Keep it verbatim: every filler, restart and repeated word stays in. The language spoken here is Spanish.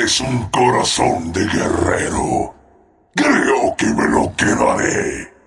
Tienes un corazón de guerrero. Creo que me lo quedaré.